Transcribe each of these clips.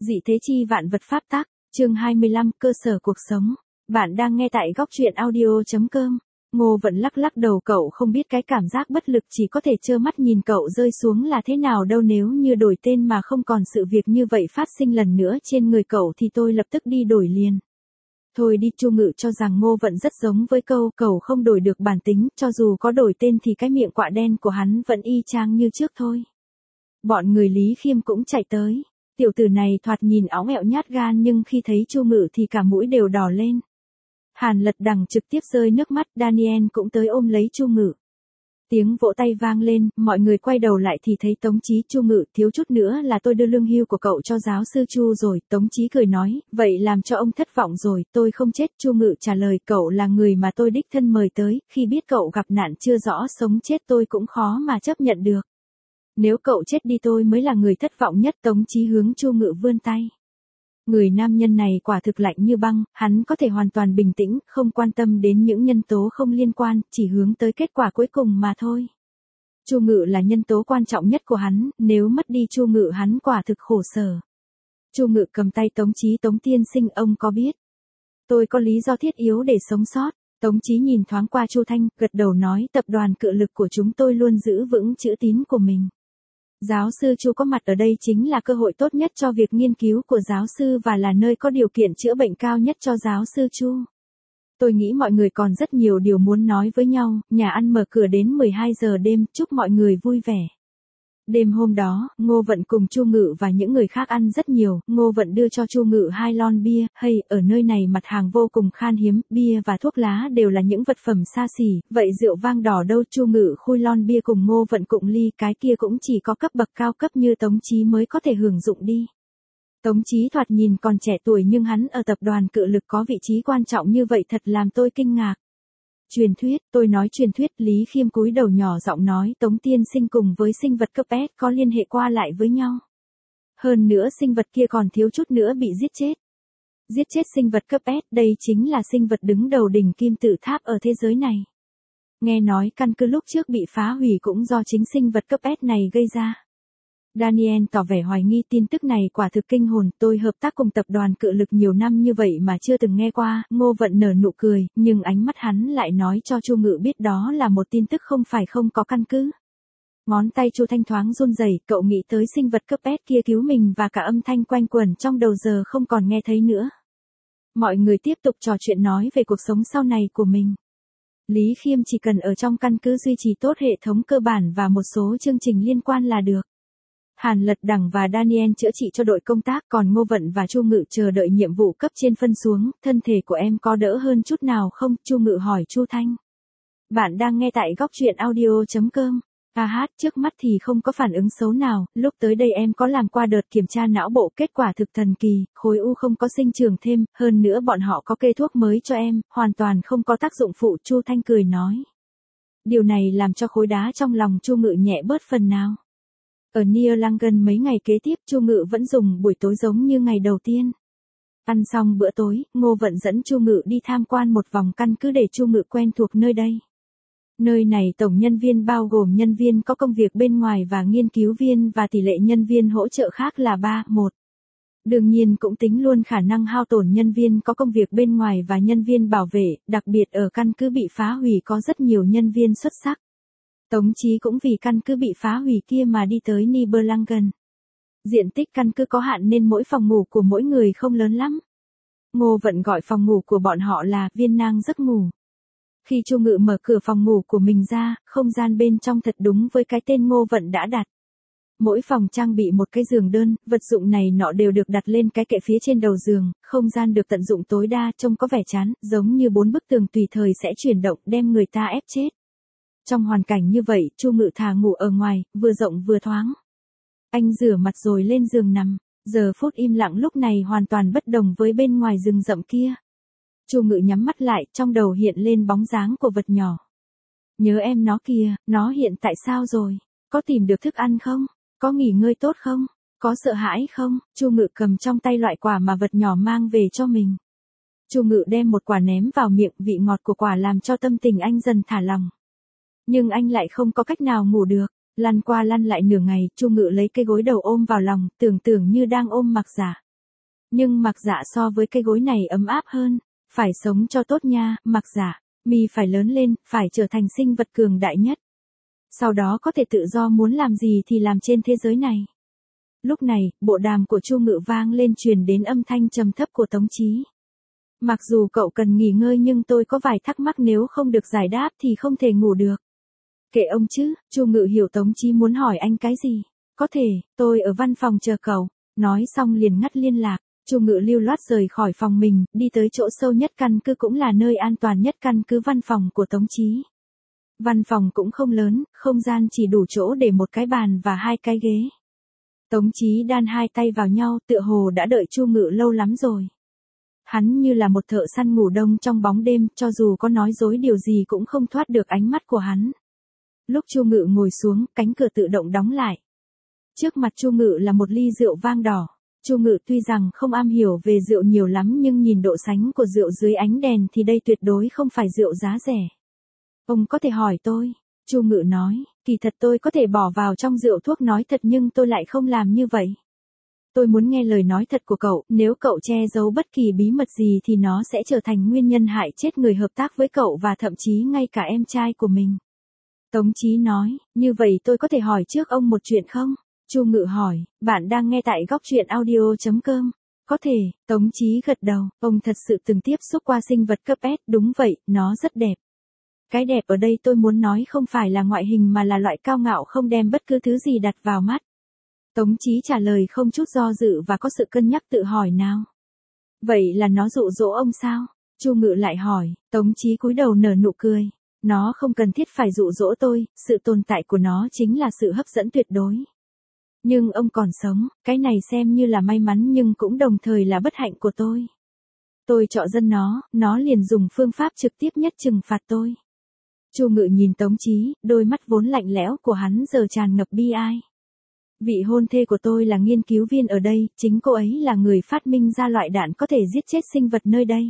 Dị thế chi vạn vật pháp tắc, chương 25, cơ sở cuộc sống. Bạn đang nghe tại góc truyện audio.com. Ngô Vận lắc lắc đầu, cậu không biết cái cảm giác bất lực chỉ có thể trơ mắt nhìn cậu rơi xuống là thế nào đâu. Nếu như đổi tên mà không còn sự việc như vậy phát sinh lần nữa trên người cậu thì tôi lập tức đi đổi liền. Thôi đi. Chu Ngự cho rằng Ngô Vận rất giống với câu cậu không đổi được bản tính, cho dù có đổi tên thì cái miệng quạ đen của hắn vẫn y chang như trước thôi. Bọn người Lý Khiêm cũng chạy tới. Tiểu tử này thoạt nhìn óng ẹo nhát gan nhưng khi thấy Chu Ngự thì cả mũi đều đỏ lên. Hàn Lật Đằng trực tiếp rơi nước mắt, Daniel cũng tới ôm lấy Chu Ngự. Tiếng vỗ tay vang lên, mọi người quay đầu lại thì thấy Tống Chí. Chu Ngự, thiếu chút nữa là tôi đưa lương hưu của cậu cho giáo sư Chu rồi. Tống Chí cười nói, vậy làm cho ông thất vọng rồi, tôi không chết. Chu Ngự trả lời, cậu là người mà tôi đích thân mời tới, khi biết cậu gặp nạn chưa rõ sống chết tôi cũng khó mà chấp nhận được. Nếu cậu chết đi tôi mới là người thất vọng nhất. Tống Chí hướng Chu Ngự vươn tay. Người nam nhân này quả thực lạnh như băng, hắn có thể hoàn toàn bình tĩnh, không quan tâm đến những nhân tố không liên quan, chỉ hướng tới kết quả cuối cùng mà thôi. Chu Ngự là nhân tố quan trọng nhất của hắn, nếu mất đi Chu Ngự hắn quả thực khổ sở. Chu Ngự cầm tay Tống Chí, Tống tiên sinh, ông có biết tôi có lý do thiết yếu để sống sót. Tống Chí nhìn thoáng qua Chu Thanh, gật đầu nói, tập đoàn Cự Lực của chúng tôi luôn giữ vững chữ tín của mình. Giáo sư Chu có mặt ở đây chính là cơ hội tốt nhất cho việc nghiên cứu của giáo sư và là nơi có điều kiện chữa bệnh cao nhất cho giáo sư Chu. Tôi nghĩ mọi người còn rất nhiều điều muốn nói với nhau. Nhà ăn mở cửa đến 12 giờ đêm, chúc mọi người vui vẻ. Đêm hôm đó, Ngô Vận cùng Chu Ngự và những người khác ăn rất nhiều. Ngô Vận đưa cho Chu Ngự 2 lon bia. Hay, ở nơi này mặt hàng vô cùng khan hiếm, bia và thuốc lá đều là những vật phẩm xa xỉ, vậy rượu vang đỏ đâu? Chu Ngự khui lon bia cùng Ngô Vận cụng ly, cái kia cũng chỉ có cấp bậc cao cấp như Tống Chí mới có thể hưởng dụng đi. Tống Chí thoạt nhìn còn trẻ tuổi nhưng hắn ở tập đoàn Cự Lực có vị trí quan trọng như vậy thật làm tôi kinh ngạc. Truyền thuyết, tôi nói truyền thuyết. Lý Khiêm cúi đầu nhỏ giọng nói, Tống tiên sinh cùng với sinh vật cấp S có liên hệ qua lại với nhau. Hơn nữa sinh vật kia còn thiếu chút nữa bị giết chết. Giết chết sinh vật cấp S, đây chính là sinh vật đứng đầu đỉnh kim tự tháp ở thế giới này. Nghe nói căn cứ lúc trước bị phá hủy cũng do chính sinh vật cấp S này gây ra. Daniel tỏ vẻ hoài nghi, tin tức này quả thực kinh hồn, tôi hợp tác cùng tập đoàn Cự Lực nhiều năm như vậy mà chưa từng nghe qua. Ngô Vận nở nụ cười, nhưng ánh mắt hắn lại nói cho Chu Ngự biết đó là một tin tức không phải không có căn cứ. Ngón tay Chu Thanh thoáng run rẩy, cậu nghĩ tới sinh vật cấp S kia cứu mình và cả âm thanh quanh quẩn trong đầu giờ không còn nghe thấy nữa. Mọi người tiếp tục trò chuyện nói về cuộc sống sau này của mình. Lý Khiêm chỉ cần ở trong căn cứ duy trì tốt hệ thống cơ bản và một số chương trình liên quan là được. Hàn Lật Đằng và Daniel chữa trị cho đội công tác, còn Ngô Vận và Chu Ngự chờ đợi nhiệm vụ cấp trên phân xuống. Thân thể của em có đỡ hơn chút nào không? Chu Ngự hỏi Chu Thanh. Bạn đang nghe tại góc truyện audio.com. Trước mắt thì không có phản ứng xấu nào, lúc tới đây em có làm qua đợt kiểm tra não bộ, kết quả thực thần kỳ, khối u không có sinh trưởng thêm, hơn nữa bọn họ có kê thuốc mới cho em, hoàn toàn không có tác dụng phụ. Chu Thanh cười nói. Điều này làm cho khối đá trong lòng Chu Ngự nhẹ bớt phần nào. Ở Nierlangen mấy ngày kế tiếp, Chu Ngự vẫn dùng buổi tối giống như ngày đầu tiên. Ăn xong bữa tối, Ngô Vận dẫn Chu Ngự đi tham quan một vòng căn cứ để Chu Ngự quen thuộc nơi đây. Nơi này tổng nhân viên bao gồm nhân viên có công việc bên ngoài và nghiên cứu viên, và tỷ lệ nhân viên hỗ trợ khác là 3:1. Đương nhiên cũng tính luôn khả năng hao tổn nhân viên có công việc bên ngoài và nhân viên bảo vệ, đặc biệt ở căn cứ bị phá hủy có rất nhiều nhân viên xuất sắc. Tống Chí cũng vì căn cứ bị phá hủy kia mà đi tới Nibelungen. Diện tích căn cứ có hạn nên mỗi phòng ngủ của mỗi người không lớn lắm. Ngô Vận gọi phòng ngủ của bọn họ là viên nang giấc ngủ. Khi Chu Ngự mở cửa phòng ngủ của mình ra, không gian bên trong thật đúng với cái tên Ngô Vận đã đặt. Mỗi phòng trang bị một cái giường đơn, vật dụng này nọ đều được đặt lên cái kệ phía trên đầu giường, không gian được tận dụng tối đa, trông có vẻ chán, giống như 4 bức tường tùy thời sẽ chuyển động đem người ta ép chết. Trong hoàn cảnh như vậy, Chu Ngự thà ngủ ở ngoài, vừa rộng vừa thoáng. Anh rửa mặt rồi lên giường nằm, giờ phút im lặng lúc này hoàn toàn bất đồng với bên ngoài rừng rậm kia. Chu Ngự nhắm mắt lại, trong đầu hiện lên bóng dáng của vật nhỏ. Nhớ em nó kìa, nó hiện tại sao rồi? Có tìm được thức ăn không? Có nghỉ ngơi tốt không? Có sợ hãi không? Chu Ngự cầm trong tay loại quả mà vật nhỏ mang về cho mình. Chu Ngự đem một quả ném vào miệng, vị ngọt của quả làm cho tâm tình anh dần thả lỏng. Nhưng anh lại không có cách nào ngủ được, lăn qua lăn lại nửa ngày, Chu Ngự lấy cái gối đầu ôm vào lòng, tưởng như đang ôm Mặc Giả. Nhưng Mạc Dạ so với cái gối này ấm áp hơn. Phải sống cho tốt nha, Mạc Dạ. Mi phải lớn lên, phải trở thành sinh vật cường đại nhất. Sau đó có thể tự do muốn làm gì thì làm trên thế giới này. Lúc này, bộ đàm của Chu Ngự vang lên truyền đến âm thanh trầm thấp của Tống Chí. Mặc dù cậu cần nghỉ ngơi nhưng tôi có vài thắc mắc nếu không được giải đáp thì không thể ngủ được. Kệ ông chứ, Chu Ngự hiểu Tống Chí muốn hỏi anh cái gì. Có thể, tôi ở văn phòng chờ cậu. Nói xong liền ngắt liên lạc. Chu Ngự lưu loát rời khỏi phòng mình, đi tới chỗ sâu nhất căn cứ cũng là nơi an toàn nhất căn cứ văn phòng của Tống Chí. Văn phòng cũng không lớn, không gian chỉ đủ chỗ để một cái bàn và 2 cái ghế. Tống Chí đan 2 tay vào nhau, tựa hồ đã đợi Chu Ngự lâu lắm rồi. Hắn như là một thợ săn ngủ đông trong bóng đêm, cho dù có nói dối điều gì cũng không thoát được ánh mắt của hắn. Lúc Chu Ngự ngồi xuống, cánh cửa tự động đóng lại. Trước mặt Chu Ngự là một ly rượu vang đỏ. Chu Ngự tuy rằng không am hiểu về rượu nhiều lắm nhưng nhìn độ sánh của rượu dưới ánh đèn thì đây tuyệt đối không phải rượu giá rẻ. Ông có thể hỏi tôi. Chu Ngự nói, kỳ thật tôi có thể bỏ vào trong rượu thuốc nói thật nhưng tôi lại không làm như vậy. Tôi muốn nghe lời nói thật của cậu, nếu cậu che giấu bất kỳ bí mật gì thì nó sẽ trở thành nguyên nhân hại chết người hợp tác với cậu và thậm chí ngay cả em trai của mình. Tống Chí nói, như vậy tôi có thể hỏi trước ông một chuyện không? Chu Ngự hỏi, bạn đang nghe tại góc truyện audio.com. Có thể, Tống Chí gật đầu, ông thật sự từng tiếp xúc qua sinh vật cấp S, đúng vậy, nó rất đẹp. Cái đẹp ở đây tôi muốn nói không phải là ngoại hình mà là loại cao ngạo không đem bất cứ thứ gì đặt vào mắt. Tống Chí trả lời không chút do dự và có sự cân nhắc tự hỏi nào. Vậy là nó dụ dỗ ông sao? Chu Ngự lại hỏi, Tống Chí cúi đầu nở nụ cười. Nó không cần thiết phải dụ dỗ tôi, sự tồn tại của nó chính là sự hấp dẫn tuyệt đối. Nhưng ông còn sống, cái này xem như là may mắn nhưng cũng đồng thời là bất hạnh của tôi. Tôi trọ dân nó liền dùng phương pháp trực tiếp nhất trừng phạt tôi. Chu Ngự nhìn Tống Chí, đôi mắt vốn lạnh lẽo của hắn giờ tràn ngập bi ai. Vị hôn thê của tôi là nghiên cứu viên ở đây, chính cô ấy là người phát minh ra loại đạn có thể giết chết sinh vật nơi đây.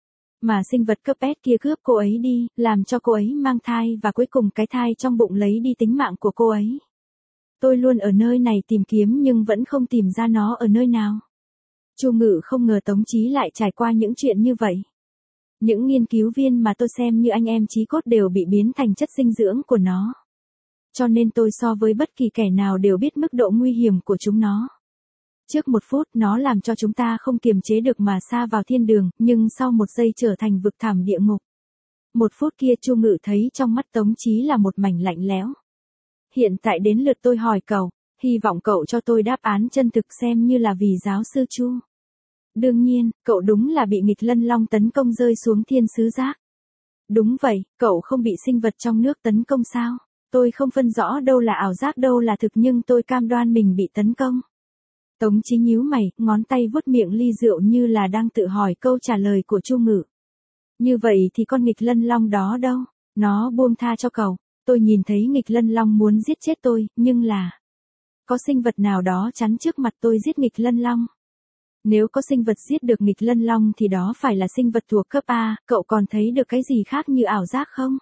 Mà sinh vật cấp S kia cướp cô ấy đi, làm cho cô ấy mang thai và cuối cùng cái thai trong bụng lấy đi tính mạng của cô ấy. Tôi luôn ở nơi này tìm kiếm nhưng vẫn không tìm ra nó ở nơi nào. Chu Ngự không ngờ Tống Chí lại trải qua những chuyện như vậy. Những nghiên cứu viên mà tôi xem như anh em chí cốt đều bị biến thành chất dinh dưỡng của nó. Cho nên tôi so với bất kỳ kẻ nào đều biết mức độ nguy hiểm của chúng nó. Trước 1 phút nó làm cho chúng ta không kiềm chế được mà sa vào thiên đường, nhưng sau 1 giây trở thành vực thẳm địa ngục. 1 phút kia Chu Ngự thấy trong mắt Tống Chí là một mảnh lạnh lẽo. Hiện tại đến lượt tôi hỏi cậu, hy vọng cậu cho tôi đáp án chân thực xem như là vì giáo sư Chu. Đương nhiên, cậu đúng là bị nghịch lân long tấn công rơi xuống thiên sứ giác. Đúng vậy, cậu không bị sinh vật trong nước tấn công sao? Tôi không phân rõ đâu là ảo giác đâu là thực nhưng tôi cam đoan mình bị tấn công. Tống Chí nhíu mày, ngón tay vuốt miệng ly rượu như là đang tự hỏi câu trả lời của Chu Ngự. Như vậy thì con nghịch lân long đó đâu? Nó buông tha cho cậu. Tôi nhìn thấy nghịch lân long muốn giết chết tôi, nhưng là... Có sinh vật nào đó chắn trước mặt tôi giết nghịch lân long. Nếu có sinh vật giết được nghịch lân long thì đó phải là sinh vật thuộc cấp A, cậu còn thấy được cái gì khác như ảo giác không?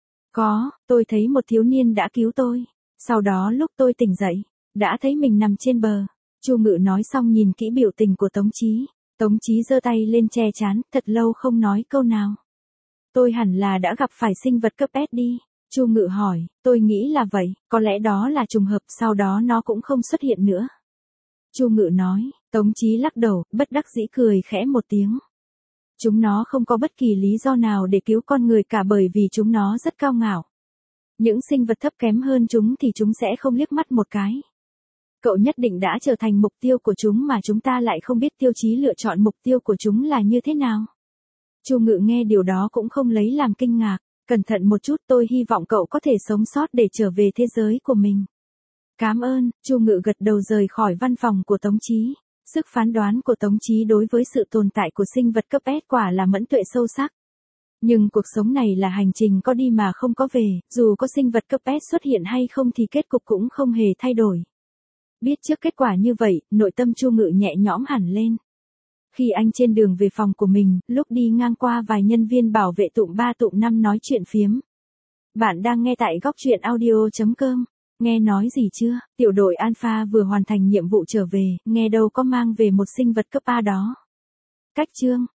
Có, tôi thấy một thiếu niên đã cứu tôi. Sau đó lúc tôi tỉnh dậy, đã thấy mình nằm trên bờ. Chu Ngự nói xong nhìn kỹ biểu tình của Tống Chí. Tống Chí giơ tay lên che trán, thật lâu không nói câu nào. Tôi hẳn là đã gặp phải sinh vật cấp S đi. Chu Ngự hỏi, tôi nghĩ là vậy, có lẽ đó là trùng hợp, sau đó nó cũng không xuất hiện nữa. Chu Ngự nói, Tống Chí lắc đầu, bất đắc dĩ cười khẽ một tiếng. Chúng nó không có bất kỳ lý do nào để cứu con người cả bởi vì chúng nó rất cao ngạo. Những sinh vật thấp kém hơn chúng thì chúng sẽ không liếc mắt một cái. Cậu nhất định đã trở thành mục tiêu của chúng mà chúng ta lại không biết tiêu chí lựa chọn mục tiêu của chúng là như thế nào. Chu Ngự nghe điều đó cũng không lấy làm kinh ngạc. Cẩn thận một chút, tôi hy vọng cậu có thể sống sót để trở về thế giới của mình. Cảm ơn, Chu Ngự gật đầu rời khỏi văn phòng của Tống Chí. Sức phán đoán của Tống Chí đối với sự tồn tại của sinh vật cấp S quả là mẫn tuệ sâu sắc. Nhưng cuộc sống này là hành trình có đi mà không có về, dù có sinh vật cấp S xuất hiện hay không thì kết cục cũng không hề thay đổi. Biết trước kết quả như vậy, nội tâm Chu Ngự nhẹ nhõm hẳn lên. Khi anh trên đường về phòng của mình, lúc đi ngang qua vài nhân viên bảo vệ tụm 3 tụm 5 nói chuyện phiếm. Bạn đang nghe tại góc truyện audio.com. Nghe nói gì chưa, tiểu đội Alpha vừa hoàn thành nhiệm vụ trở về, nghe đâu có mang về một sinh vật cấp A đó. Cách chương,